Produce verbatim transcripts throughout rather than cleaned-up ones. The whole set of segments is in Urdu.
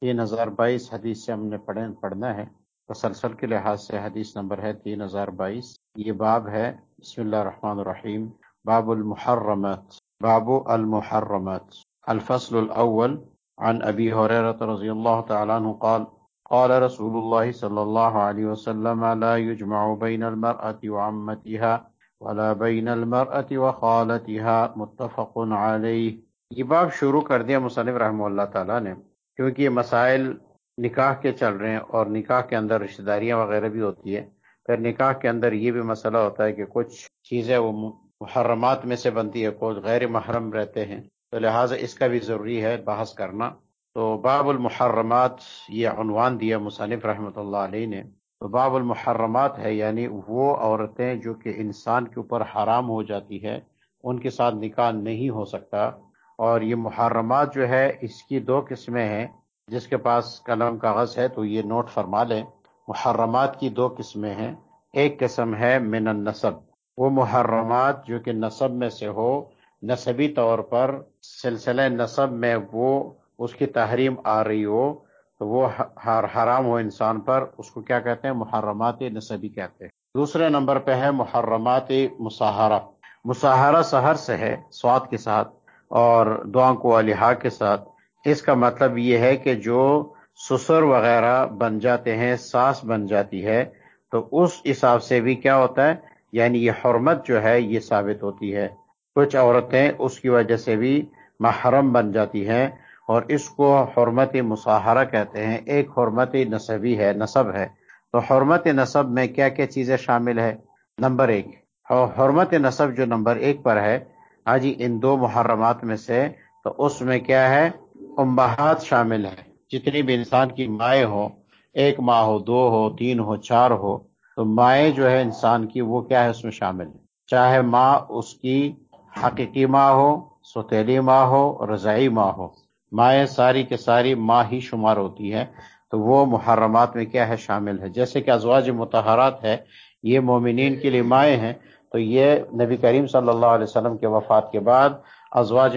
تین ہزار بائیس حدیث سے ہم نے پڑھیں پڑھنا ہے، تسلسل کے لحاظ سے حدیث نمبر ہے تین ہزار بائیس۔ یہ باب ہے، بسم اللہ الرحمن الرحیم، باب المحرمات، باب المحرمات۔ الفصل الاول عن ابی ہریرہ رضی اللہ تعالی عنہ قال قال رسول اللہ صلی اللہ علیہ وسلم لا يجمع بین المرأة وعمتها ولا بین المرأة وخالتها متفق علیہ۔ یہ باب شروع کر دیا مصنف رحمہ اللہ تعالیٰ نے کیونکہ یہ مسائل نکاح کے چل رہے ہیں، اور نکاح کے اندر رشتہ داریاں وغیرہ بھی ہوتی ہے۔ پھر نکاح کے اندر یہ بھی مسئلہ ہوتا ہے کہ کچھ چیزیں وہ محرمات میں سے بنتی ہے، کچھ غیر محرم رہتے ہیں، تو لہٰذا اس کا بھی ضروری ہے بحث کرنا۔ تو باب المحرمات یہ عنوان دیا مصنف رحمۃ اللہ علیہ نے۔ تو باب المحرمات ہے یعنی وہ عورتیں جو کہ انسان کے اوپر حرام ہو جاتی ہے، ان کے ساتھ نکاح نہیں ہو سکتا۔ اور یہ محرمات جو ہے اس کی دو قسمیں ہیں، جس کے پاس قلم کاغذ ہے تو یہ نوٹ فرما لیں۔ محرمات کی دو قسمیں ہیں، ایک قسم ہے من النسب، وہ محرمات جو کہ نسب میں سے ہو، نسبی طور پر سلسلہ نسب میں وہ اس کی تحریم آ رہی ہو تو وہ حرام ہو انسان پر، اس کو کیا کہتے ہیں؟ محرمات نسبی کہتے ہیں۔ دوسرے نمبر پہ ہے محرمات مصاہرہ۔ مصاہرہ سحر سے ہے صاد کے ساتھ اور دو آنکھوں والی ہا کے ساتھ۔ اس کا مطلب یہ ہے کہ جو سسر وغیرہ بن جاتے ہیں، ساس بن جاتی ہے، تو اس حساب سے بھی کیا ہوتا ہے، یعنی یہ حرمت جو ہے یہ ثابت ہوتی ہے۔ کچھ عورتیں اس کی وجہ سے بھی محرم بن جاتی ہیں، اور اس کو حرمت مصاہرہ کہتے ہیں۔ ایک حرمت نسبی ہے، نسب ہے۔ تو حرمت نسب میں کیا کیا چیزیں شامل ہے؟ نمبر ایک، حرمت نسب جو نمبر ایک پر ہے، ہاں جی، ان دو محرمات میں سے، تو اس میں کیا ہے؟ امہات شامل ہے۔ جتنی بھی انسان کی مائیں ہو، ایک ماں ہو، دو ہو، تین ہو، چار ہو، تو مائیں جو ہے انسان کی وہ کیا ہے؟ اس میں شامل ہے۔ چاہے ماں اس کی حقیقی ماں ہو، سوتیلی ماں ہو، رضاعی ماں ہو، مائیں ساری کے ساری ماں ہی شمار ہوتی ہے، تو وہ محرمات میں کیا ہے؟ شامل ہے۔ جیسے کہ ازواج مطہرات ہے، یہ مومنین کے لیے مائیں ہیں، تو یہ نبی کریم صلی اللہ علیہ وسلم کے وفات کے بعد ازواج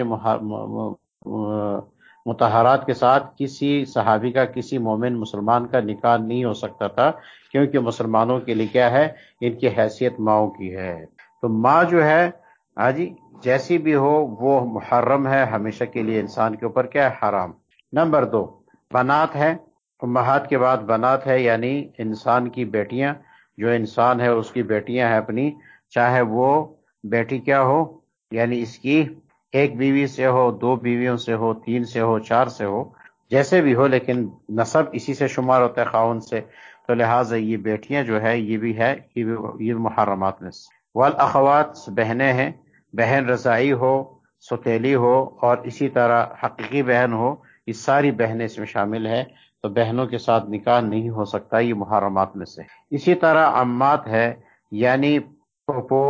مطہرات کے ساتھ کسی صحابی کا، کسی مومن مسلمان کا نکاح نہیں ہو سکتا تھا، کیونکہ مسلمانوں کے لیے کیا ہے؟ ان کی حیثیت ماؤں کی ہے۔ تو ماں جو ہے، ہاں جی، جیسی بھی ہو وہ محرم ہے ہمیشہ کے لیے انسان کے اوپر، کیا ہے؟ حرام۔ نمبر دو، بنات ہے۔ امہات کے بعد بنات ہے، یعنی انسان کی بیٹیاں، جو انسان ہے اس کی بیٹیاں ہیں اپنی، چاہے وہ بیٹی کیا ہو، یعنی اس کی ایک بیوی سے ہو، دو بیویوں سے ہو، تین سے ہو، چار سے ہو، جیسے بھی ہو، لیکن نسب اسی سے شمار ہوتا ہے، خاون سے، تو لہٰذا یہ بیٹیاں جو ہے یہ بھی ہے، یہ بھی یہ محرمات میں سے۔ والاخوات، بہنیں ہیں، بہن رضاعی ہو، سوتیلی ہو، اور اسی طرح حقیقی بہن ہو، یہ ساری بہنیں اس میں شامل ہے، تو بہنوں کے ساتھ نکاح نہیں ہو سکتا، یہ محرمات میں سے۔ اسی طرح عمات ہے، یعنی پھوپھو،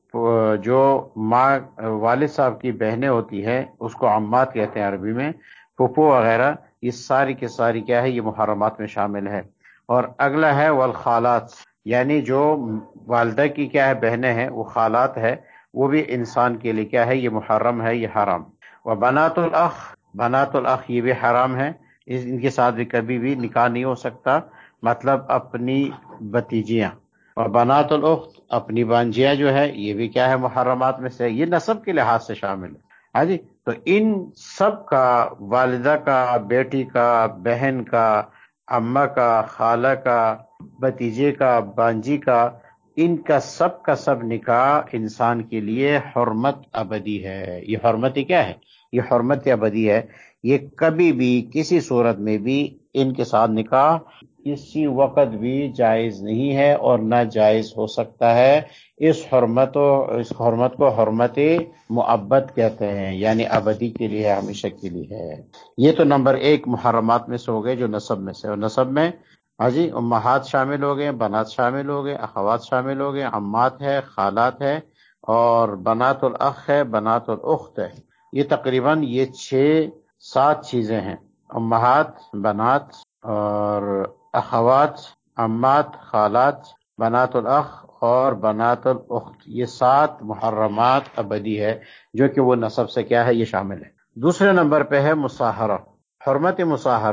جو ماں والد صاحب کی بہنیں ہوتی ہیں اس کو عمات کہتے ہیں عربی میں، پھوپھو وغیرہ، یہ ساری کے ساری کیا ہے؟ یہ محرمات میں شامل ہے۔ اور اگلا ہے والخالات، یعنی جو والدہ کی کیا ہے؟ بہنیں ہیں، وہ خالات ہے، وہ بھی انسان کے لیے کیا ہے؟ یہ محرم ہے، یہ حرام۔ وبنات الاخ، بنات الاخ یہ بھی حرام ہے، ان کے ساتھ بھی کبھی بھی نکاح نہیں ہو سکتا، مطلب اپنی بھتیجیاں۔ اور بنات الاخت، اپنی بانجیاں جو ہے یہ بھی کیا ہے؟ محرمات میں سے، یہ نسب کے لحاظ سے شامل ہے، ہاں جی۔ تو ان سب کا، والدہ کا، بیٹی کا، بہن کا، اماں کا، خالہ کا، بھتیجے کا، بانجی کا، ان کا سب کا سب نکاح انسان کے لیے حرمت ابدی ہے۔ یہ حرمت کیا ہے؟ یہ حرمت ابدی ہے، یہ کبھی بھی کسی صورت میں بھی ان کے ساتھ نکاح کسی وقت بھی جائز نہیں ہے اور نہ جائز ہو سکتا ہے۔ اس حرمت و اس حرمت کو حرمت مؤبد کہتے ہیں، یعنی ابدی کے لیے، ہمیشہ کے لیے ہے۔ یہ تو نمبر ایک محرمات میں سے ہو گئے جو نسب میں سے، اور نسب میں ہاں جی امہات شامل ہو گئے، بنات شامل ہو گئے، اخوات شامل ہو گئے، عمات ہے، خالات ہے، اور بنات الاخ ہے، بنات الاخت ہے۔ یہ تقریباً یہ چھ سات چیزیں ہیں، امہات، بنات اور اخوات، عمات، خالات، بنات الاخ اور بنات الاخت، یہ سات محرمات ابدی ہے جو کہ وہ نسب سے کیا ہے؟ یہ شامل ہے۔ دوسرے نمبر پہ ہے مصاہرہ۔ حرمت مصاہرہ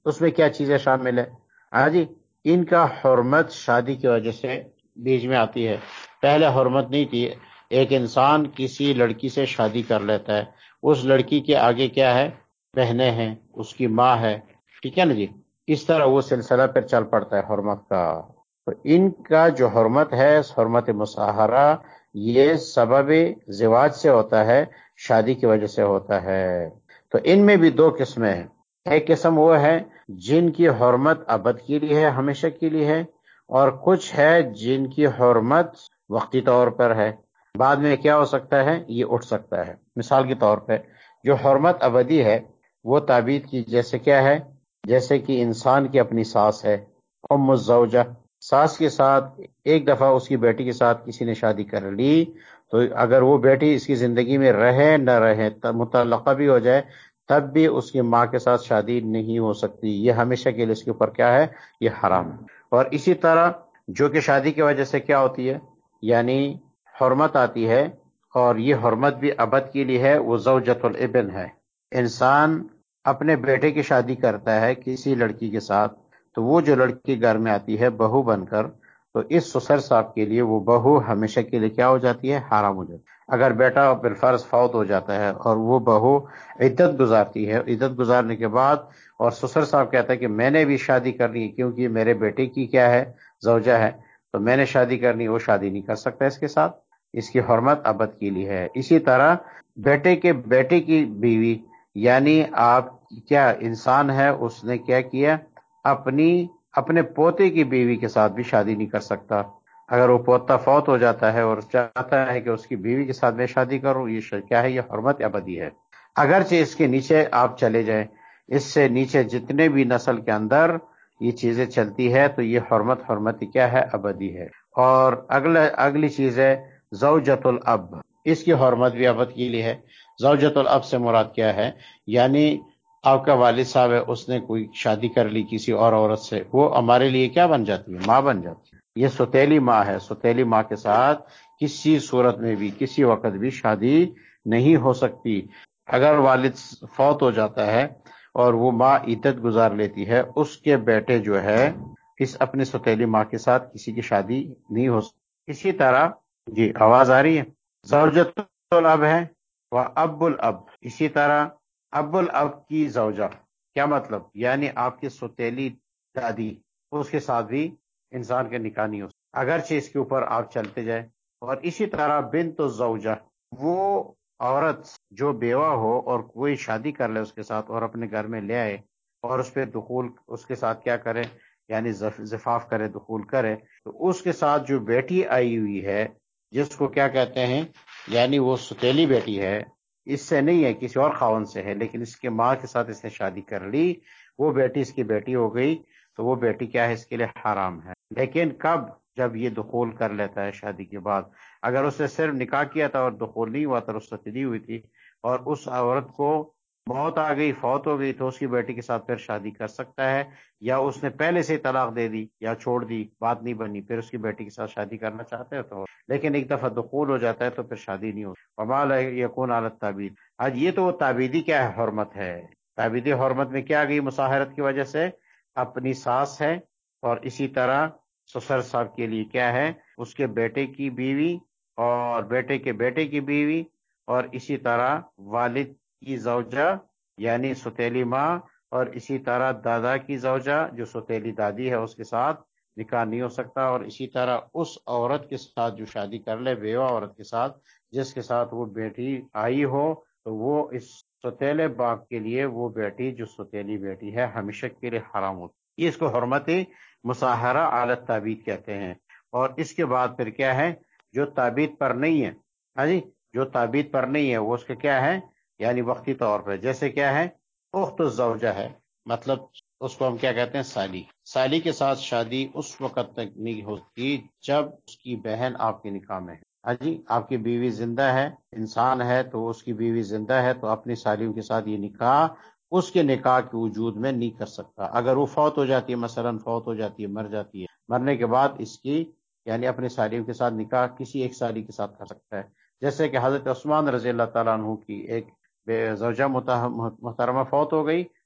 اس میں کیا چیزیں شامل ہے؟ ہاں جی، ان کا حرمت شادی کی وجہ سے بیچ میں آتی ہے. پہلے حرمت نہیں تھی. ایک انسان کسی لڑکی سے شادی کر لیتا ہے، اس لڑکی کے آگے کیا ہے؟ بہنیں ہیں، اس کی ماں ہے، ٹھیک ہے نا جی. اس طرح وہ سلسلہ پھر چل پڑتا ہے حرمت کا. تو ان کا جو حرمت ہے، حرمت مصاہرہ، یہ سبب زواج سے ہوتا ہے، شادی کی وجہ سے ہوتا ہے. تو ان میں بھی دو قسمیں ہیں. ایک قسم وہ ہے جن کی حرمت ابد کے لیے ہے، ہمیشہ کے لیے ہے، اور کچھ ہے جن کی حرمت وقتی طور پر ہے، بعد میں کیا ہو سکتا ہے؟ یہ اٹھ سکتا ہے. مثال کے طور پہ جو حرمت ابدی ہے وہ تعبید کی، جیسے کیا ہے؟ جیسے کہ انسان کی اپنی ساس ہے، ام الزوجہ. ساس کے ساتھ ایک دفعہ اس کی بیٹی کے ساتھ کسی نے شادی کر لی، تو اگر وہ بیٹی اس کی زندگی میں رہے نہ رہے، متعلقہ بھی ہو جائے، تب بھی اس کی ماں کے ساتھ شادی نہیں ہو سکتی. یہ ہمیشہ کے لیے اس کے اوپر کیا ہے؟ یہ حرام ہے. اور اسی طرح جو کہ شادی کی وجہ سے کیا ہوتی ہے؟ یعنی حرمت آتی ہے، اور یہ حرمت بھی ابد کے لیے ہے، وہ زوجۃ الابن ہے. انسان اپنے بیٹے کی شادی کرتا ہے کسی لڑکی کے ساتھ، تو وہ جو لڑکی گھر میں آتی ہے بہو بن کر، تو اس سسر صاحب کے لیے وہ بہو ہمیشہ کے لیے کیا ہو جاتی ہے؟ حرام ہو جاتی ہے. اگر بیٹا بالفرض فوت ہو جاتا ہے اور وہ بہو عدت گزارتی ہے، عدت گزارنے کے بعد اور سسر صاحب کہتا ہے کہ میں نے بھی شادی کرنی ہے کیونکہ میرے بیٹے کی کیا ہے؟ زوجہ ہے، تو میں نے شادی کرنی، وہ شادی نہیں کر سکتا اس کے ساتھ. اس کی حرمت ابد کے لیے ہے. اسی طرح بیٹے کے بیٹے کی بیوی، یعنی آپ کیا انسان ہے، اس نے کیا کیا؟ اپنی اپنے پوتے کی بیوی کے ساتھ بھی شادی نہیں کر سکتا. اگر وہ پوتا فوت ہو جاتا ہے اور چاہتا ہے کہ اس کی بیوی کے ساتھ میں شادی کروں، یہ کیا ہے؟ یہ حرمت ابدی ہے. اگرچہ اس کے نیچے آپ چلے جائیں، اس سے نیچے جتنے بھی نسل کے اندر یہ چیزیں چلتی ہے، تو یہ حرمت حرمت کیا ہے؟ ابدی ہے. اور اگلا اگلی چیز ہے زوجۃ الاب. اس کی حرمت بھی ابد کے لیے ہے. زوجۃ الاب سے مراد کیا ہے؟ یعنی آپ کا والد صاحب ہے، اس نے کوئی شادی کر لی کسی اور عورت سے، وہ ہمارے لیے کیا بن جاتی ہے؟ ماں بن جاتی ہے. یہ ستیلی ماں ہے. ستیلی ماں کے ساتھ کسی صورت میں بھی کسی وقت بھی شادی نہیں ہو سکتی. اگر والد فوت ہو جاتا ہے اور وہ ماں عدت گزار لیتی ہے، اس کے بیٹے جو ہے اس اپنی ستیلی ماں کے ساتھ کسی کی شادی نہیں ہو سکتی. اسی طرح جی آواز آ رہی ہے؟ زوجۃ الاب ہے وہ اب الاب. اسی طرح اب الاب کی زوجہ، کیا مطلب؟ یعنی آپ کی ستیلی دادی، اس کے ساتھ بھی انسان کے نکاح نہیں ہو سکتا، اگرچہ اس کے اوپر آپ چلتے جائیں. اور اسی طرح بنت الزوجہ، وہ عورت جو بیوہ ہو اور کوئی شادی کر لے اس کے ساتھ اور اپنے گھر میں لے آئے اور اس پہ دخول اس کے ساتھ کیا کرے؟ یعنی زفاف کرے، دخول کرے، تو اس کے ساتھ جو بیٹی آئی ہوئی ہے، جس کو کیا کہتے ہیں؟ یعنی وہ ستیلی بیٹی ہے، اس سے نہیں ہے، کسی اور خاوند سے ہے، لیکن اس کے ماں کے ساتھ اس نے شادی کر لی، وہ بیٹی اس کی بیٹی ہو گئی، تو وہ بیٹی کیا ہے؟ اس کے لیے حرام ہے. لیکن کب؟ جب یہ دخول کر لیتا ہے شادی کے بعد. اگر اس نے صرف نکاح کیا تھا اور دخول نہیں ہوا تھا، رخصتی دی ہوئی تھی، اور اس عورت کو موت آ گئی، فوت ہو گئی، تو اس کی بیٹی کے ساتھ پھر شادی کر سکتا ہے. یا اس نے پہلے سے طلاق دے دی یا چھوڑ دی، بات نہیں بنی، پھر اس کی بیٹی کے ساتھ شادی کرنا چاہتے ہیں تو، لیکن ایک دفعہ دخول ہو جاتا ہے تو پھر شادی نہیں ہوتی. وما لا یکون علی التعبید. آج یہ تو وہ تعبیدی کیا ہے؟ حرمت ہے. تعبیدی حرمت میں کیا گئی مصاہرت کی وجہ سے؟ اپنی ساس ہے، اور اسی طرح سسر صاحب کے لیے کیا ہے؟ اس کے بیٹے کی بیوی اور بیٹے کے بیٹے کی بیوی، اور اسی طرح والد کی زوجہ یعنی ستیلی ماں، اور اسی طرح دادا کی زوجہ جو ستیلی دادی ہے، اس کے ساتھ نکاح نہیں ہو سکتا. اور اسی طرح اس عورت کے ساتھ جو شادی کر لے، بیوہ عورت کے ساتھ جس کے ساتھ وہ بیٹی آئی ہو، تو وہ اس ستیلے باپ کے لیے وہ بیٹی جو ستیلی بیٹی ہے ہمیشہ کے لیے حرام ہوتی. یہ اس کو حرمت مصاہرہ علی التعبید کہتے ہیں. اور اس کے بعد پھر کیا ہے؟ جو تعبید پر نہیں ہے، ہاں جی، جو تعبید پر نہیں ہے وہ اس کا کیا ہے؟ یعنی وقتی طور پہ، جیسے کیا ہے؟ اخت الزوجہ ہے، مطلب اس کو ہم کیا کہتے ہیں؟ سالی. سالی کے ساتھ شادی اس وقت تک نہیں ہوتی جب اس کی بہن آپ کے نکاح میں ہے. ہاں جی، آپ کی بیوی زندہ ہے، انسان ہے تو اس کی بیوی زندہ ہے، تو اپنی سالیوں کے ساتھ یہ نکاح اس کے نکاح کے وجود میں نہیں کر سکتا. اگر وہ فوت ہو جاتی ہے، مثلا فوت ہو جاتی ہے، مر جاتی ہے، مرنے کے بعد اس کی یعنی اپنے سالیوں کے ساتھ نکاح کسی ایک سالی کے ساتھ کر سکتا ہے. جیسے کہ حضرت عثمان رضی اللہ تعالیٰ عنہ کی ایک زوجہ محترمہ فوت ہو گئی،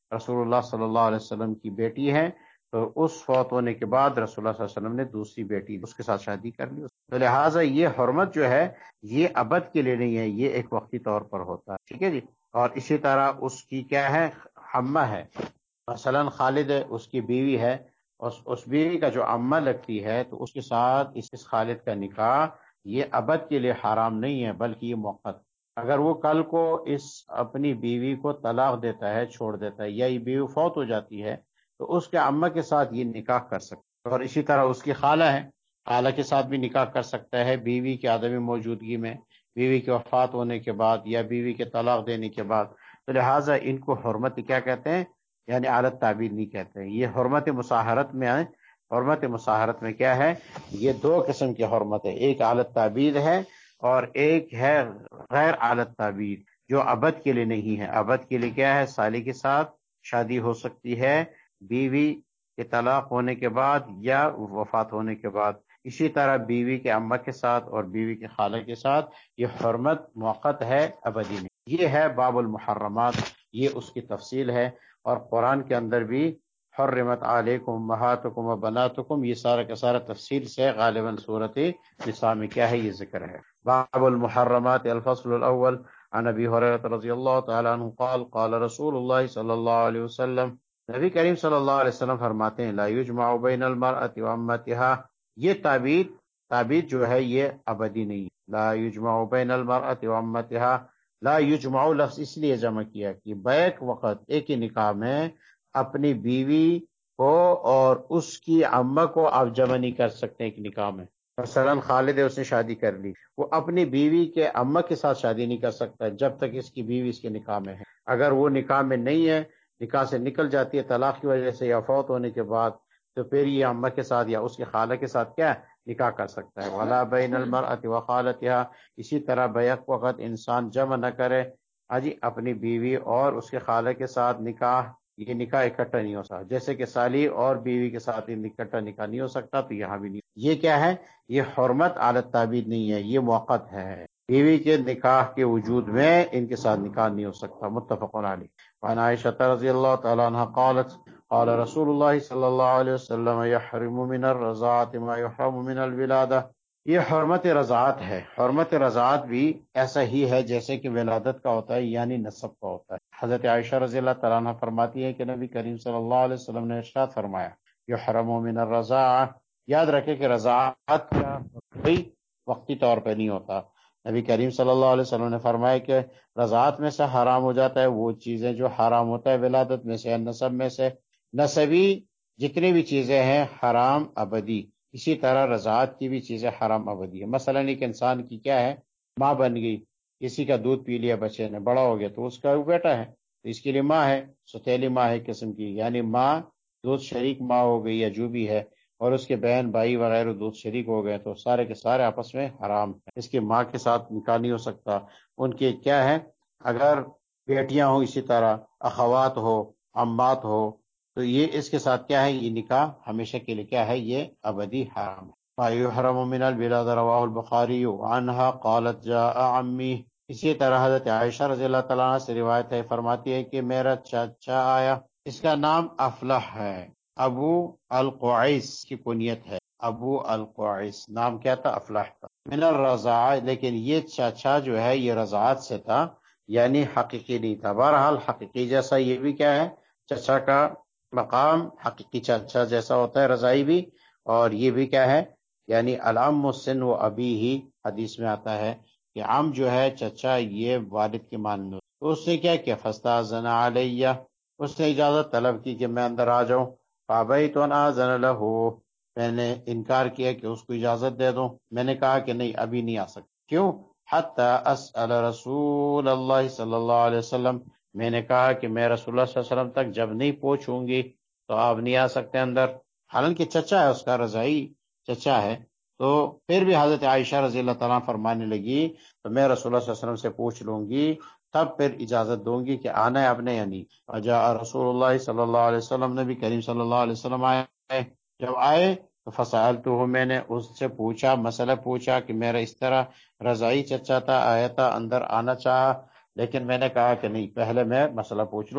رسول اللہ صلی اللہ علیہ وسلم کی بیٹی ہے، تو اس فوت ہونے کے بعد رسول اللہ صلی اللہ علیہ وسلم نے دوسری بیٹی اس کے ساتھ شادی کر لی، تو لہٰذا یہ حرمت جو ہے یہ ابد کے لیے نہیں ہے، یہ ایک وقتی طور پر ہوتا ہے، ٹھیک ہے جی۔ اور اسی طرح اس کی کیا ہے، حمہ ہے، مثلا خالد ہے اس کی بیوی ہے، اس اس بیوی کا جو عمہ لگتی ہے تو اس کے ساتھ اس خالد کا نکاح یہ ابد کے لیے حرام نہیں ہے بلکہ یہ موقت۔ اگر وہ کل کو اس اپنی بیوی کو طلاق دیتا ہے، چھوڑ دیتا ہے، یا یہ بیوی فوت ہو جاتی ہے تو اس کے عمہ کے ساتھ یہ نکاح کر سکتا ہے۔ اور اسی طرح اس کی خالہ ہے، خالہ کے ساتھ بھی نکاح کر سکتا ہے بیوی کی عدم موجودگی میں، بیوی کے وفات ہونے کے بعد یا بیوی کے طلاق دینے کے بعد، تو لہٰذا ان کو حرمت کیا کہتے ہیں، یعنی عادت تعبیر نہیں کہتے ہیں۔ یہ حرمت مصاہرت میں آئے، حرمت مصاہرت میں کیا ہے، یہ دو قسم کی حرمت ہے، ایک عادت تعبیر ہے اور ایک ہے غیر عادت تعبیر جو ابد کے لیے نہیں ہے۔ ابد کے لیے کیا ہے، سالی کے ساتھ شادی ہو سکتی ہے بیوی کے طلاق ہونے کے بعد یا وفات ہونے کے بعد، اسی طرح بیوی کے اماں کے ساتھ اور بیوی کے خالہ کے ساتھ یہ حرمت موقت ہے، ابدی نہیں۔ یہ ہے باب المحرمات، یہ اس کی تفصیل ہے، اور قرآن کے اندر بھی حرمت علیکم امہاتکم و بناتکم، یہ سارا کا سارا تفصیل سے غالباً صورت نساء میں کیا ہے، یہ ذکر ہے۔ باب المحرمات الفصل الاول عن ابی ہریرہ رضی اللہ تعالی عنہ قال قال رسول اللہ صلی اللہ علیہ وسلم، نبی کریم صلی اللہ علیہ وسلم فرماتے ہیں لا یجمع بین المرأة وامتها، یہ تعبیر تعبیر جو ہے یہ ابدی نہیں، لا یجمع بین المرأة وامتها، لا یجمع لفظ اس لیے جمع کیا کہ بیک وقت ایک ہی نکاح میں اپنی بیوی کو اور اس کی عمہ کو آپ جمع نہیں کر سکتے ایک نکاح میں۔ مثلا خالد ہے، اس نے شادی کر لی، وہ اپنی بیوی کے عمہ کے ساتھ شادی نہیں کر سکتا جب تک اس کی بیوی اس کے نکاح میں ہے۔ اگر وہ نکاح میں نہیں ہے، نکاح سے نکل جاتی ہے طلاق کی وجہ سے یا فوت ہونے کے بعد، تو پھر یہ عمہ کے ساتھ یا اس کے خالہ کے ساتھ کیا نکاح کر سکتا ہے۔ ولا بین المرأة وخالتها، اسی طرح بیک وقت انسان جمع نہ کرے اجی اپنی بیوی اور اس کے خالہ کے ساتھ نکاح، یہ نکاح اکٹھا نہیں ہو سکتا، جیسے کہ سالی اور بیوی کے ساتھ اکٹھا نکاح نہیں ہو سکتا، تو یہاں بھی نہیں۔ یہ کیا ہے، یہ حرمت عادت تعبیر نہیں ہے، یہ موقت ہے، بیوی کے نکاح کے وجود میں ان کے ساتھ نکاح نہیں ہو سکتا۔ متفق علیہ۔ وعن عائشہ رضی اللہ تعالی عنہ قالت قال رسول اللہ صلی اللہ علیہ وسلم یحرم من الرضاعت ما یحرم من الولادہ، یہ حرمت رضاعت ہے۔ حرمت رضاعت بھی ایسا ہی ہے جیسے کہ ولادت کا ہوتا ہے، یعنی نسب کا ہوتا ہے۔ حضرت عائشہ رضی اللہ تعالیٰ عنہ فرماتی ہے کہ نبی کریم صلی اللہ علیہ وسلم نے ارشاد فرمایا یحرم من الرضاعہ، یاد رکھے کہ رضاعت کا کوئی وقتی طور پہ نہیں ہوتا۔ نبی کریم صلی اللہ علیہ وسلم نے فرمایا کہ رضاعت میں سے حرام ہو جاتا ہے وہ چیزیں جو حرام ہوتا ہے ولادت میں سے، نسب میں سے، نسبی جتنی بھی چیزیں ہیں حرام ابدی، اسی طرح رضاعت کی بھی چیزیں حرام ابدی ہے۔ مثلا ایک انسان کی کیا ہے، ماں بن گئی، کسی کا دودھ پی لیا بچے نے، بڑا ہو گیا تو اس کا وہ بیٹا ہے، تو اس کے لیے ماں ہے، ستیلی ماں ہے قسم کی، یعنی ماں دودھ شریک ماں ہو گئی یا جو بھی ہے، اور اس کے بہن بھائی وغیرہ دودھ شریک ہو گئے تو سارے کے سارے آپس میں حرام ہیں، اس کی ماں کے ساتھ نکاح نہیں ہو سکتا۔ ان کے کیا ہے، اگر بیٹیاں ہوں اسی طرح اخوات ہو، عمات ہو، تو یہ اس کے ساتھ کیا ہے، یہ نکاح ہمیشہ کے لیے کیا ہے، یہ ابدی حرام ہے۔ ما یحرم من البلاد رواہ البخاری عنہا قالت جاء عمی، اسی طرح حضرت عائشہ رضی اللہ تعالیٰ عنہ سے روایت ہے، فرماتی ہے کہ میرا چاچا آیا، اس کا نام افلح ہے، ابو القعیس کی کنیت ہے، ابو القعیس نام کیا تھا، افلح تھا، من الرضاعہ، لیکن یہ چاچا جو ہے یہ رضاعت سے تھا، یعنی حقیقی نہیں تھا۔ بہرحال حقیقی جیسا یہ بھی کیا ہے، چچا کا مقام حقیقی چچا جیسا ہوتا ہے رضائی بھی، اور یہ بھی کیا ہے، یعنی العم سن و ابی ہی، حدیث میں آتا ہے کہ عم جو ہے چچا یہ والد کے مانند، تو اس نے کیا کیا، فاستاذن علیہ، اس نے اجازت طلب کی کہ میں اندر آ جاؤں، فابیت ان آذن لہ، میں نے انکار کیا کہ اس کو اجازت دے دوں، میں نے کہا کہ نہیں ابھی نہیں آ سکتا، کیوں، حتی اسأل رسول اللہ صلی اللہ علیہ وسلم، میں نے کہا کہ میں رسول اللہ صلی اللہ علیہ وسلم تک جب نہیں پہنچوں گی تو آپ نہیں آ سکتے اندر، حالانکہ چچا ہے اس کا، رضائی چچا ہے، تو پھر بھی حضرت عائشہ رضی اللہ تعالیٰ فرمانے لگی تو میں رسول اللہ صلی اللہ علیہ وسلم سے پوچھ لوں گی تب پھر اجازت دوں گی کہ آنا ہے آپ نے یا نہیں۔ وجاء رسول اللہ صلی اللہ علیہ وسلم، نبی کریم صلی اللہ علیہ وسلم آئے، جب آئے تو فسألتہ، میں نے اس سے پوچھا، مسئلہ پوچھا کہ میرا اس طرح رضائی چچا تھا، آیا تھا، اندر آنا چاہا، لیکن میں نے کہا کہ نہیں پہلے میں مسئلہ پوچھ لوں،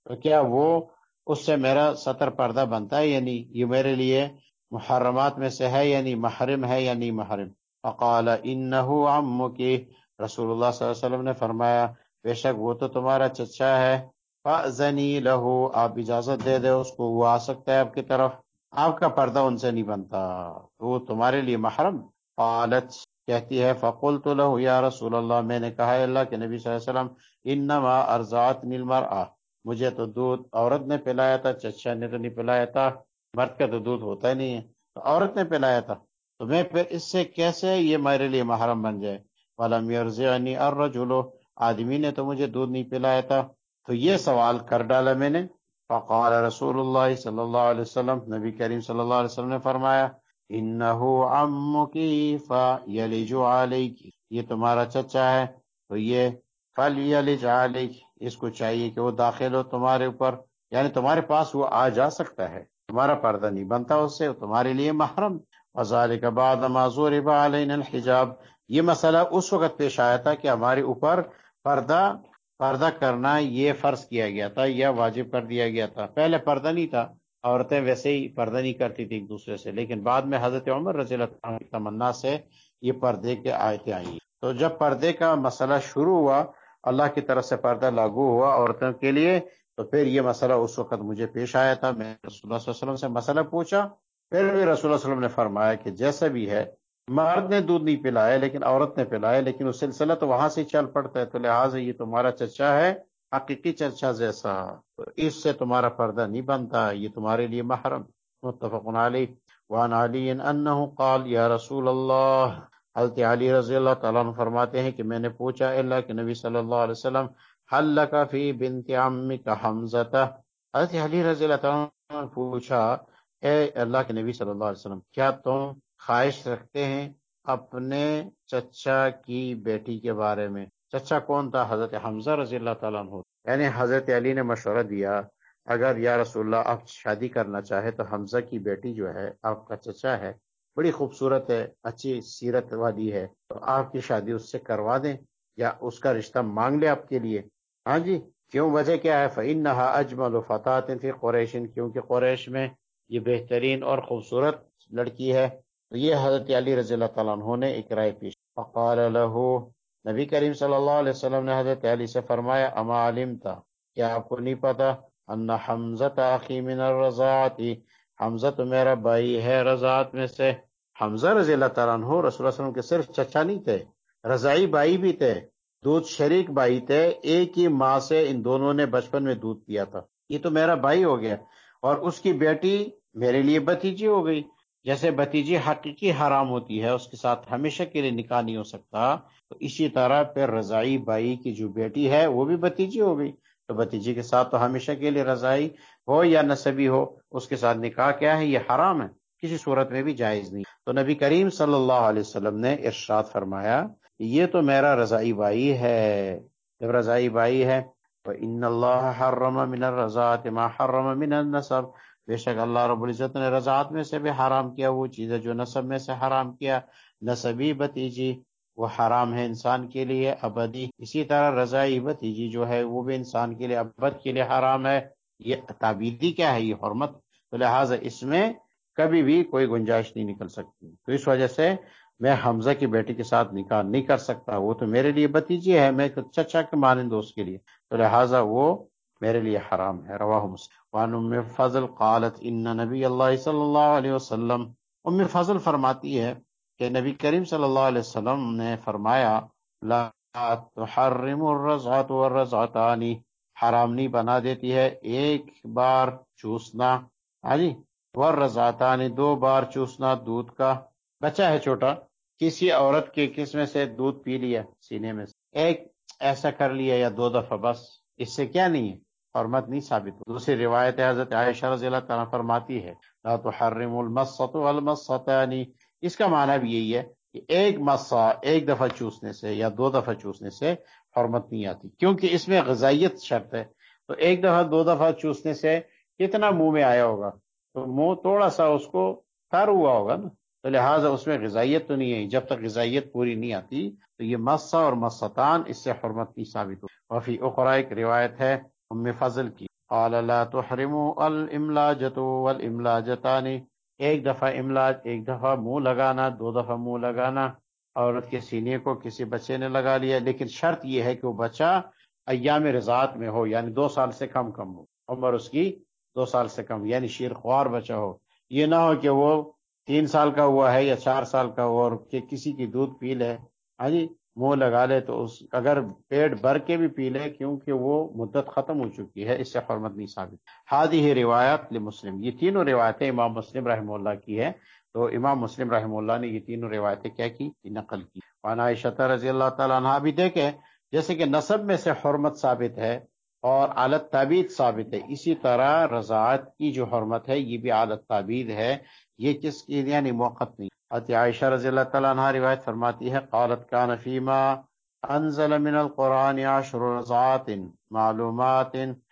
تو کیا وہ اس سے میرا ستر پردہ بنتا ہے یا نہیں؟ یہ میرے لیے محرمات میں سے ہے یا نہیں؟ محرم ہے یا نہیں محرم؟ فقال انه عمک، رسول اللہ صلی اللہ علیہ وسلم نے فرمایا بے شک وہ تو تمہارا چچا ہے، فأذنی لہ، آپ اجازت دے دے اس کو، وہ آ سکتا ہے آپ کی طرف، آپ کا پردہ ان سے نہیں بنتا، وہ تمہارے لیے محرم۔ قالت، کہتی ہے فقلت لہ یا رسول اللہ، میں نے کہا اللہ کے نبی صلی اللہ علیہ وسلم انما ارضعتنی المرأة، مجھے تو دودھ عورت نے پلایا تھا، چچا نے تو نہیں پلایا تھا، مرد کا تو دودھ ہوتا ہی نہیں ہے، تو عورت نے پلایا تھا، تو میں پھر اس سے کیسے یہ میرے لیے محرم بن جائے؟ وَلَمْ يَرْزِعْنِي الرَّجُلُ، آدمی نے تو مجھے دودھ نہیں پلایا تھا، تو یہ سوال کر ڈالا میں نے۔ فقال رسول اللہ صلی اللہ علیہ وسلم، نبی کریم صلی اللہ علیہ وسلم نے فرمایا انه عمک فیلج علیک، یہ تمہارا چچا ہے تو یہ فلیلج علیک، اس کو چاہیے کہ وہ داخل ہو تمہارے اوپر، یعنی تمہارے پاس وہ آ جا سکتا ہے، تمہارا پردہ نہیں بنتا اس سے، تمہارے لیے محرم۔ وذالک بعد ما ضرب علینا الحجاب، یہ مسئلہ اس وقت پیش آیا تھا کہ ہمارے اوپر پردہ پردہ کرنا یہ فرض کیا گیا تھا یا واجب کر دیا گیا تھا، پہلے پردہ نہیں تھا، عورتیں ویسے ہی پردہ نہیں کرتی تھی ایک دوسرے سے، لیکن بعد میں حضرت عمر رضی اللہ عنہ کی تمنا سے یہ پردے کے آیتیں آئیں، تو جب پردے کا مسئلہ شروع ہوا، اللہ کی طرف سے پردہ لاگو ہوا عورتوں کے لیے، تو پھر یہ مسئلہ اس وقت مجھے پیش آیا تھا، میں رسول اللہ صلی اللہ علیہ وسلم سے مسئلہ پوچھا، پھر بھی رسول اللہ صلی اللہ علیہ وسلم نے فرمایا کہ جیسا بھی ہے، مرد نے دودھ نہیں پلایا لیکن عورت نے پلایا، لیکن وہ سلسلہ تو وہاں سے چل پڑتا ہے، تو لہٰذا یہ تمہارا چچا ہے حقیقی چچا جیسا، تو اس سے تمہارا پردہ نہیں بنتا، یہ تمہارے لیے محرم۔ متفق علیہ۔ وعن علی انہ قال یا رسول اللہ، حضرت علی رضی اللہ تعالیٰ عنہ فرماتے ہیں کہ میں نے پوچھا اللہ کے نبی صلی اللہ علیہ وسلم حل لک فی بنت عمک حمزہ، حضرت علی رضی اللہ تعالیٰ عنہ نے پوچھا اے اللہ کے نبی صلی اللہ علیہ وسلم، کیا تم خواہش رکھتے ہیں اپنے چچا کی بیٹی کے بارے میں؟ چچا کون تھا؟ حضرت حمزہ رضی اللہ تعالیٰ عنہ، یعنی حضرت علی نے مشورہ دیا اگر یا رسول اللہ آپ شادی کرنا چاہے تو حمزہ کی بیٹی جو ہے آپ کا چچا ہے، بڑی خوبصورت ہے، اچھی سیرت والی ہے، تو آپ کی شادی اس سے کروا دیں یا اس کا رشتہ مانگ لے آپ کے لیے۔ ہاں جی، کیوں؟ وجہ کیا ہے؟ فَإِنَّهَا أَجْمَلُ فَتَاةٍ فِي قُرَيْشٍ، کیونکہ قریش میں یہ بہترین اور خوبصورت لڑکی ہے، تو یہ حضرت علی رضی اللہ تعالیٰ عنہ نے ایک رائے پیش۔ فقال له، نبی کریم صلی اللہ علیہ وسلم نے حضرت علی سے فرمایا اما علمتا، کیا آپ کو نہیں پتا ان حمزہ اخی من الرضاعت، حمزہ تو میرا بھائی ہے رضاعت میں سے۔ حمزہ رضی اللہ تعالیٰ عنہ رسول اللہ صلی اللہ علیہ وسلم کے صرف چچا نہیں تھے، رضاعی بھائی بھی تھے، دودھ شریک بھائی تھے، ایک ہی ماں سے ان دونوں نے بچپن میں دودھ پیا تھا، یہ تو میرا بھائی ہو گیا، اور اس کی بیٹی میرے لیے بھتیجی ہو گئی، جیسے بھتیجی حقیقی حرام ہوتی ہے، اس کے ساتھ ہمیشہ کے لیے نکاح نہیں ہو سکتا، تو اسی طرح پھر رضاعی بھائی کی جو بیٹی ہے وہ بھی بھتیجی ہو گئی، تو بھتیجی کے ساتھ تو ہمیشہ کے لیے رضاعی ہو یا نسبی ہو اس کے ساتھ نکاح کیا ہے؟ یہ حرام ہے، کسی صورت میں بھی جائز نہیں۔ تو نبی کریم صلی اللہ علیہ وسلم نے ارشاد فرمایا یہ تو میرا رضاعی بھائی ہے، جب رضاعی بھائی ہے فإن اللہ حرم من الرضاعت ما حرم من النسب، بے شک اللہ رب العزت نے رضاعت میں سے بھی حرام کیا وہ چیزیں جو نسب میں سے حرام کیا، نسبی بھتیجی وہ حرام ہے انسان کے لیے ابدی، اسی طرح رضاعی بھتیجی جو ہے وہ بھی انسان کے لیے ابد کے لیے حرام ہے، یہ تعبیدی کیا ہے؟ یہ حرمت، تو لہٰذا اس میں کبھی بھی کوئی گنجائش نہیں نکل سکتی، تو اس وجہ سے میں حمزہ کی بیٹی کے ساتھ نکاح نہیں کر سکتا، وہ تو میرے لیے بھتیجی ہے، میں چچا کے مانند اس کے لیے، تو لہٰذا وہ میرے لیے حرام ہے۔ رواہ مسلم۔ وعن ام فضل قالت ان نبی اللہ صلی اللہ علیہ وسلم، ام فضل فرماتی ہے کہ نبی کریم صلی اللہ علیہ وسلم نے فرمایا لا تحرم الرضعۃ والرضعتان، حرام نہیں بنا دیتی ہے ایک بار چوسنا، ہاں جی، والرضعتان دو بار چوسنا دودھ کا، بچہ ہے چھوٹا، کسی عورت کے کس میں سے دودھ پی لیا سینے میں سے، ایک ایسا کر لیا یا دو دفعہ، بس اس سے کیا نہیں ہے؟ حرمت نہیں ثابت ہو۔ دوسری روایت حضرت عائشہ رضی اللہ تعالیٰ فرماتی ہے لا تحرم المسۃ والمسۃان، اس کا معنی بھی یہی ہے کہ ایک مسا ایک دفعہ چوسنے سے یا دو دفعہ چوسنے سے حرمت نہیں آتی، کیونکہ اس میں غذائیت شرط ہے، تو ایک دفعہ دو دفعہ چوسنے سے کتنا منہ میں آیا ہوگا؟ تو منہ تھوڑا سا اس کو تر ہوا ہوگا نا، تو لہٰذا اس میں غذائیت تو نہیں ہے، جب تک غذائیت پوری نہیں آتی تو یہ مسا اور مستان اس سے حرمت نہیں ثابت ہو۔ وفی اخرى ایک روایت ہے ام فضل کی قال لا تحرموا الاملاجۃ والاملاجتان، ایک دفعہ املاج ایک دفعہ منہ لگانا، دو دفعہ منہ لگانا عورت کے سینے کو کسی بچے نے لگا لیا، لیکن شرط یہ ہے کہ وہ بچہ ایام رضاعت میں ہو، یعنی دو سال سے کم کم ہو، عمر اس کی دو سال سے کم، یعنی شیر خوار بچہ ہو۔ یہ نہ ہو کہ وہ تین سال کا ہوا ہے یا چار سال کا ہوا اور کہ کسی کی دودھ پی لے، ہاں جی منہ لگا لے، تو اس اگر پیٹ بھر کے بھی پی لے کیونکہ وہ مدت ختم ہو چکی ہے، اس سے حرمت نہیں ثابت۔ ہذه روایت لمسلم، یہ تینوں روایتیں امام مسلم رحمہ اللہ کی ہے، تو امام مسلم رحمہ اللہ نے یہ تینوں روایتیں کیا کی، نقل کی۔ وعن عائشہ رضی اللہ تعالیٰ عنہ، بھی دیکھیں جیسے کہ نسب میں سے حرمت ثابت ہے اور عالت تعبید ثابت ہے، اسی طرح رضاعت کی جو حرمت ہے یہ بھی عالت تعبید ہے، یہ کس کی یعنی موقت نہیں۔ حضرت عائشہ رضی اللہ تعالیٰ عنہ روایت فرماتی ہے، قالت کان فیما انزل من القرآن عشر رضعات معلومات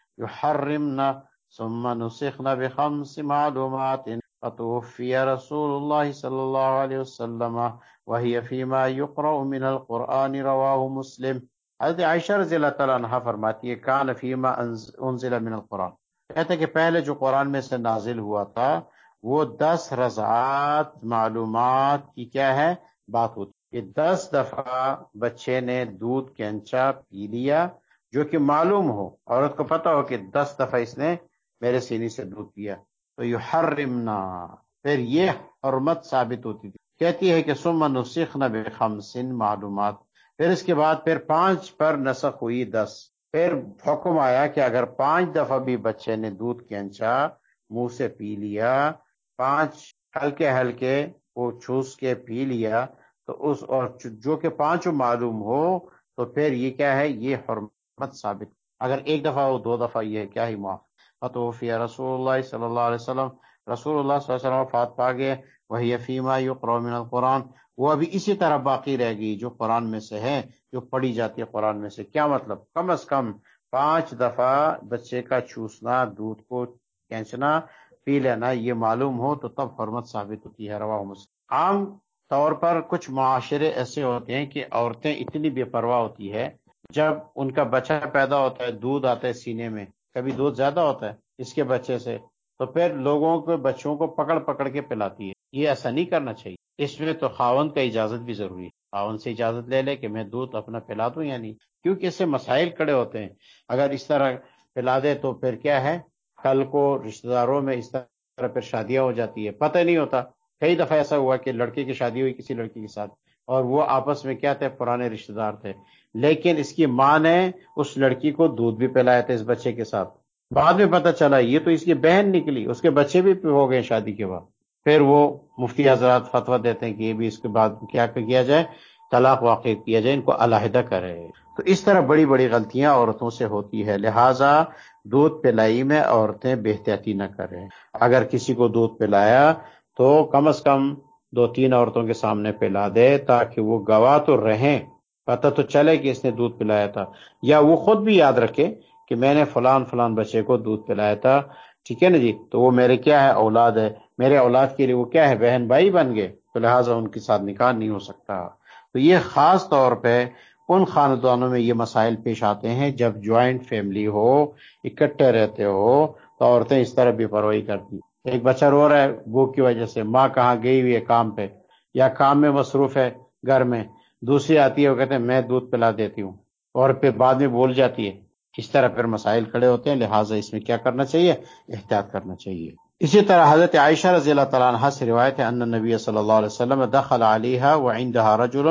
يحرمن ثم نسخن بخمس معلومات فتوفی رسول اللہ صلی اللہ علیہ وسلم وہی فیما یقرأ من القرآن، رواہ مسلم۔ حضرت عائشہ رضی اللہ تعالیٰ عنہ فرماتی ہے، کان فیما انزل من القرآن، کہتے کہ پہلے جو قرآن میں سے نازل ہوا تھا وہ دس رضعات معلومات کی کیا ہے بات ہوتی ہے، کہ دس دفعہ بچے نے دودھ کینچا پی لیا جو کہ معلوم ہو، عورت کو پتہ ہو کہ دس دفعہ اس نے میرے سینے سے دودھ پیا، تو یحرمنا، پھر یہ حرمت ثابت ہوتی تھی۔ کہتی ہے کہ ثم نسخنا بخمس معلومات، پھر اس کے بعد پھر پانچ پر نسخ ہوئی دس، پھر حکم آیا کہ اگر پانچ دفعہ بھی بچے نے دودھ کینچا منہ سے پی لیا، پانچ ہلکے ہلکے وہ چوس کے پی لیا، تو اس اور جو کہ پانچوں معلوم ہو تو پھر یہ کیا ہے، یہ حرمت ثابت۔ اگر ایک دفعہ ہو دو دفعہ، یہ کیا ہی معاف۔ فتوفی رسول اللہ صلی اللہ علیہ وسلم، رسول اللہ صلی اللہ علیہ وسلم وفات پا گئے، وہی فیما یقرأ من القرآن، وہ ابھی اسی طرح باقی رہ گئی جو قرآن میں سے ہے، جو پڑھی جاتی ہے قرآن میں سے۔ کیا مطلب؟ کم از کم پانچ دفعہ بچے کا چوسنا، دودھ کو کھینچنا، پی لینا یہ معلوم ہو تو تب حرمت ثابت ہوتی ہے، رواہ مسلم۔ عام طور پر کچھ معاشرے ایسے ہوتے ہیں کہ عورتیں اتنی بے پرواہ ہوتی ہے، جب ان کا بچہ پیدا ہوتا ہے دودھ آتا ہے سینے میں، کبھی دودھ زیادہ ہوتا ہے اس کے بچے سے، تو پھر لوگوں کو بچوں کو پکڑ پکڑ کے پلاتی ہے۔ یہ ایسا نہیں کرنا چاہیے، اس میں تو خاوند کا اجازت بھی ضروری ہے، خاوند سے اجازت لے لے کہ میں دودھ اپنا پلا دوں یا نہیں، کیونکہ اس سے مسائل کھڑے ہوتے ہیں۔ اگر اس طرح پلا دے تو پھر کیا ہے، کل کو رشتہ داروں میں اس طرح پھر شادیاں ہو جاتی ہے، پتہ نہیں ہوتا۔ کئی دفعہ ایسا ہوا کہ لڑکے کی شادی ہوئی کسی لڑکی کے ساتھ اور وہ آپس میں کیا تھے، پرانے رشتہ دار تھے، لیکن اس کی ماں نے اس لڑکی کو دودھ بھی پلایا تھا اس بچے کے ساتھ، بعد میں پتہ چلا یہ تو اس کی بہن نکلی، اس کے بچے بھی ہو گئے شادی کے بعد۔ پھر وہ مفتی حضرات فتویٰ دیتے ہیں کہ یہ بھی اس کے بعد کیا کیا جائے، طلاق واقع کیا جائے، ان کو علیحدہ کرے۔ تو اس طرح بڑی بڑی غلطیاں عورتوں سے ہوتی ہے، لہٰذا دودھ پلائی میں عورتیں بے احتیاطی نہ کریں۔ اگر کسی کو دودھ پلایا تو کم از کم دو تین عورتوں کے سامنے پلا دے تاکہ وہ گواہ تو رہیں، پتہ تو چلے کہ اس نے دودھ پلایا تھا، یا وہ خود بھی یاد رکھے کہ میں نے فلان فلان بچے کو دودھ پلایا تھا، ٹھیک ہے نا جی، تو وہ میرے کیا ہے، اولاد ہے، میرے اولاد کے لیے وہ کیا ہے، بہن بھائی بن گئے، تو لہٰذا ان کے ساتھ نکاح نہیں ہو سکتا۔ تو یہ خاص طور پہ ان خاندانوں میں یہ مسائل پیش آتے ہیں جب جوائنٹ فیملی ہو، اکٹھے رہتے ہو، تو عورتیں اس طرح بے پرواہی کرتی۔ ایک بچہ رو رہا ہے بھوک کی وجہ سے، ماں کہاں گئی ہوئی ہے کام پہ یا کام میں مصروف ہے گھر میں، دوسری آتی ہے وہ کہتے ہیں میں دودھ پلا دیتی ہوں، اور پھر بعد میں بول جاتی ہے، اس طرح پھر مسائل کھڑے ہوتے ہیں، لہٰذا اس میں کیا کرنا چاہیے، احتیاط کرنا چاہیے۔ اسی طرح حضرت عائشہ رضی اللہ تعالیٰ عنہ سے روایت ہے، ان نبی صلی اللہ علیہ وسلم دخل علیہا وعندها رجل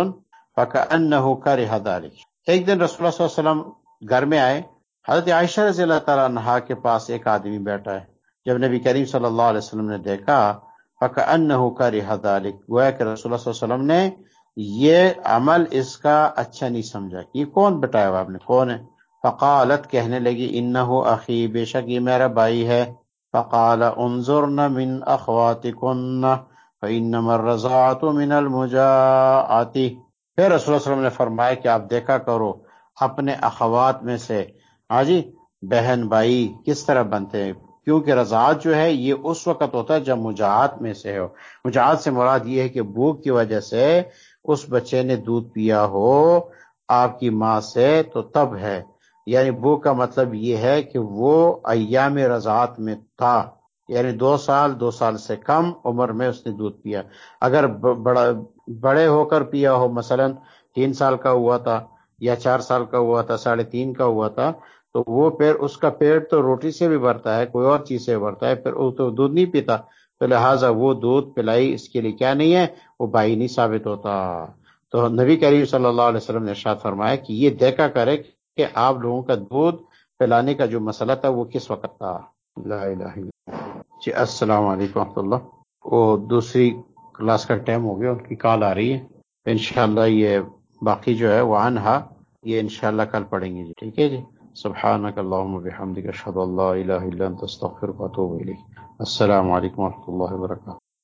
فکأنہ کرہ ذلک، ایک دن رسول اللہ صلی اللہ علیہ وسلم گھر میں آئے، حضرت عائشہ رضی اللہ تعالیٰ عنہ کے پاس ایک آدمی بیٹھا ہے، جب نبی کریم صلی اللہ علیہ وسلم نے دیکھا، فکأنہ کرہ ذلک، گویا کہ رسول اللہ صلی اللہ علیہ وسلم نے یہ عمل اس کا اچھا نہیں سمجھا، یہ کون بتایا ہوا آپ نے، کون ہے؟ فقالت، کہنے لگی، انہ اخی، بے شک یہ میرا بھائی ہے۔ فقال انظرن من اخواتکن فانما الرضاعۃ من المجاعۃ، پھر رسول اللہ صلی اللہ علیہ وسلم نے فرمایا کہ آپ دیکھا کرو اپنے اخوات میں سے، ہاں جی، بہن بھائی کس طرح بنتے ہیں، کیونکہ رضاعت جو ہے یہ اس وقت ہوتا ہے جب مجاعت میں سے ہو۔ مجاعت سے مراد یہ ہے کہ بھوک کی وجہ سے اس بچے نے دودھ پیا ہو آپ کی ماں سے، تو تب ہے۔ یعنی بو کا مطلب یہ ہے کہ وہ ایام رضاعت میں تھا، یعنی دو سال دو سال سے کم عمر میں اس نے دودھ پیا۔ اگر بڑا بڑے ہو کر پیا ہو، مثلا تین سال کا ہوا تھا یا چار سال کا ہوا تھا، ساڑھے تین کا ہوا تھا، تو وہ پھر اس کا پیٹ تو روٹی سے بھی بھرتا ہے، کوئی اور چیز سے بھرتا ہے، پھر وہ تو دودھ نہیں پیتا، تو لہٰذا وہ دودھ پلائی اس کے لیے کیا نہیں ہے، وہ بائی نہیں ثابت ہوتا۔ تو نبی کریم صلی اللہ علیہ وسلم نے ارشاد فرمایا کہ یہ دیکھا کرے کہ آپ لوگوں کا دودھ پلانے کا جو مسئلہ تھا وہ کس وقت تھا۔ لا الہ الا اللہ۔ جی السلام علیکم ورحمۃ اللہ۔ وہ دوسری کلاس کا ٹائم ہو گیا، ان کی کال آ رہی ہے، انشاءاللہ یہ باقی جو ہے وہ عنہا یہ انشاءاللہ کل پڑھیں گے جی، ٹھیک ہے جی۔ سبحانک اللہم وبحمدک اشہد ان لا الہ الا انت استغفرک واتوب الیک۔ السلام علیکم ورحمۃ اللہ وبرکاتہ۔